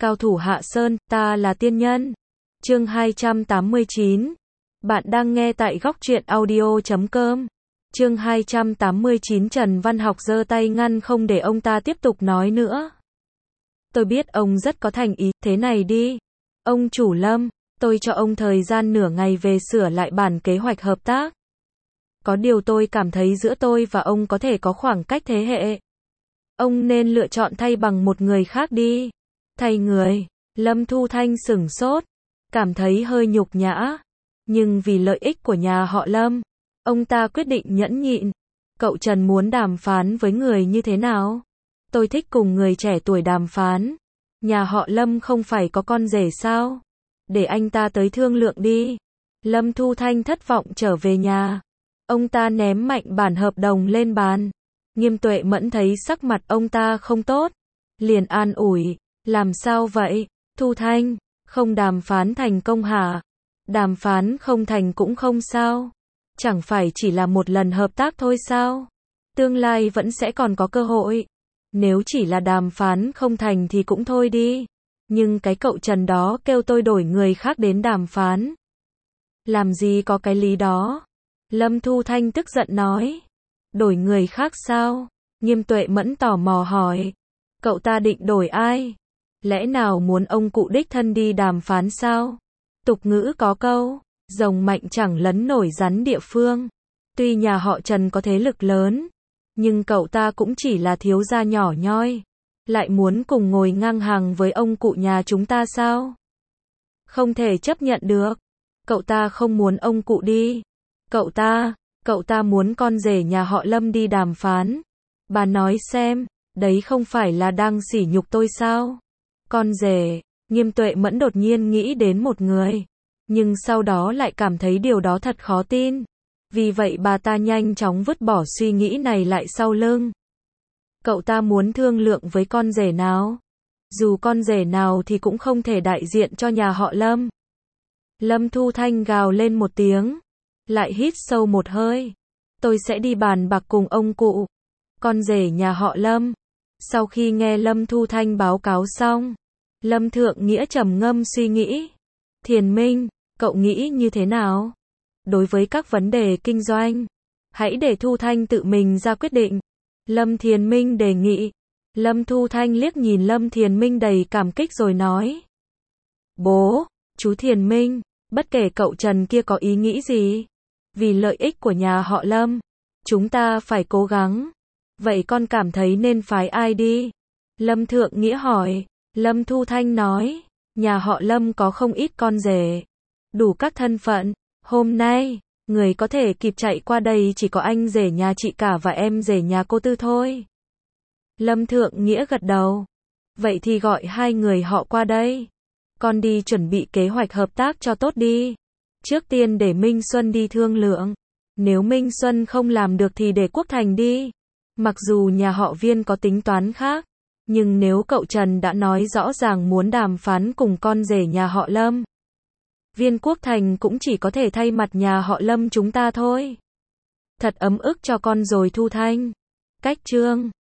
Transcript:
Cao thủ Hạ Sơn, ta là tiên nhân. Chương 289. Bạn đang nghe tại góc truyện audio.com. Chương 289. Trần Văn Học giơ tay ngăn không để ông ta tiếp tục nói nữa. Tôi biết ông rất có thành ý, thế này đi. Ông chủ Lâm, tôi cho ông thời gian nửa ngày về sửa lại bản kế hoạch hợp tác. Có điều tôi cảm thấy giữa tôi và ông có thể có khoảng cách thế hệ. Ông nên lựa chọn thay bằng một người khác đi. Thay người, Lâm Thu Thanh sửng sốt, cảm thấy hơi nhục nhã. Nhưng vì lợi ích của nhà họ Lâm, ông ta quyết định nhẫn nhịn. Cậu Trần muốn đàm phán với người như thế nào? Tôi thích cùng người trẻ tuổi đàm phán. Nhà họ Lâm không phải có con rể sao? Để anh ta tới thương lượng đi. Lâm Thu Thanh thất vọng trở về nhà. Ông ta ném mạnh bản hợp đồng lên bàn. Nghiêm Tuệ Mẫn thấy sắc mặt ông ta không tốt, liền an ủi, làm sao vậy, Thu Thanh, không đàm phán thành công hả? Đàm phán không thành cũng không sao, chẳng phải chỉ là một lần hợp tác thôi sao? Tương lai vẫn sẽ còn có cơ hội. Nếu chỉ là đàm phán không thành thì cũng thôi đi. Nhưng cái cậu Trần đó kêu tôi đổi người khác đến đàm phán. Làm gì có cái lý đó? Lâm Thu Thanh tức giận nói. Đổi người khác sao? Nghiêm Tuệ Mẫn tò mò hỏi. Cậu ta định đổi ai? Lẽ nào muốn ông cụ đích thân đi đàm phán sao? Tục ngữ có câu, rồng mạnh chẳng lấn nổi rắn địa phương. Tuy nhà họ Trần có thế lực lớn, nhưng cậu ta cũng chỉ là thiếu gia nhỏ nhoi. Lại muốn cùng ngồi ngang hàng với ông cụ nhà chúng ta sao? Không thể chấp nhận được. Cậu ta không muốn ông cụ đi. Cậu ta muốn con rể nhà họ Lâm đi đàm phán. Bà nói xem, đấy không phải là đang sỉ nhục tôi sao? Con rể, Nghiêm Tuệ Mẫn đột nhiên nghĩ đến một người, nhưng sau đó lại cảm thấy điều đó thật khó tin. Vì vậy bà ta nhanh chóng vứt bỏ suy nghĩ này lại sau lưng. Cậu ta muốn thương lượng với con rể nào? Dù con rể nào thì cũng không thể đại diện cho nhà họ Lâm. Lâm Thu Thanh gào lên một tiếng, lại hít sâu một hơi. Tôi sẽ đi bàn bạc cùng ông cụ, con rể nhà họ Lâm. Sau khi nghe Lâm Thu Thanh báo cáo xong, Lâm Thượng Nghĩa trầm ngâm suy nghĩ. Thiền Minh, cậu nghĩ như thế nào? Đối với các vấn đề kinh doanh, hãy để Thu Thanh tự mình ra quyết định. Lâm Thiền Minh đề nghị. Lâm Thu Thanh liếc nhìn Lâm Thiền Minh đầy cảm kích rồi nói. Bố, chú Thiền Minh, bất kể cậu Trần kia có ý nghĩ gì, vì lợi ích của nhà họ Lâm, chúng ta phải cố gắng. Vậy con cảm thấy nên phái ai đi? Lâm Thượng Nghĩa hỏi. Lâm Thu Thanh nói, nhà họ Lâm có không ít con rể, đủ các thân phận. Hôm nay, người có thể kịp chạy qua đây chỉ có anh rể nhà chị cả và em rể nhà cô Tư thôi. Lâm Thượng Nghĩa gật đầu. Vậy thì gọi hai người họ qua đây. Con đi chuẩn bị kế hoạch hợp tác cho tốt đi. Trước tiên để Minh Xuân đi thương lượng. Nếu Minh Xuân không làm được thì để Quốc Thành đi. Mặc dù nhà họ Viên có tính toán khác, nhưng nếu cậu Trần đã nói rõ ràng muốn đàm phán cùng con rể nhà họ Lâm, Viên Quốc Thành cũng chỉ có thể thay mặt nhà họ Lâm chúng ta thôi. Thật ấm ức cho con rồi Thu Thanh. Cách chương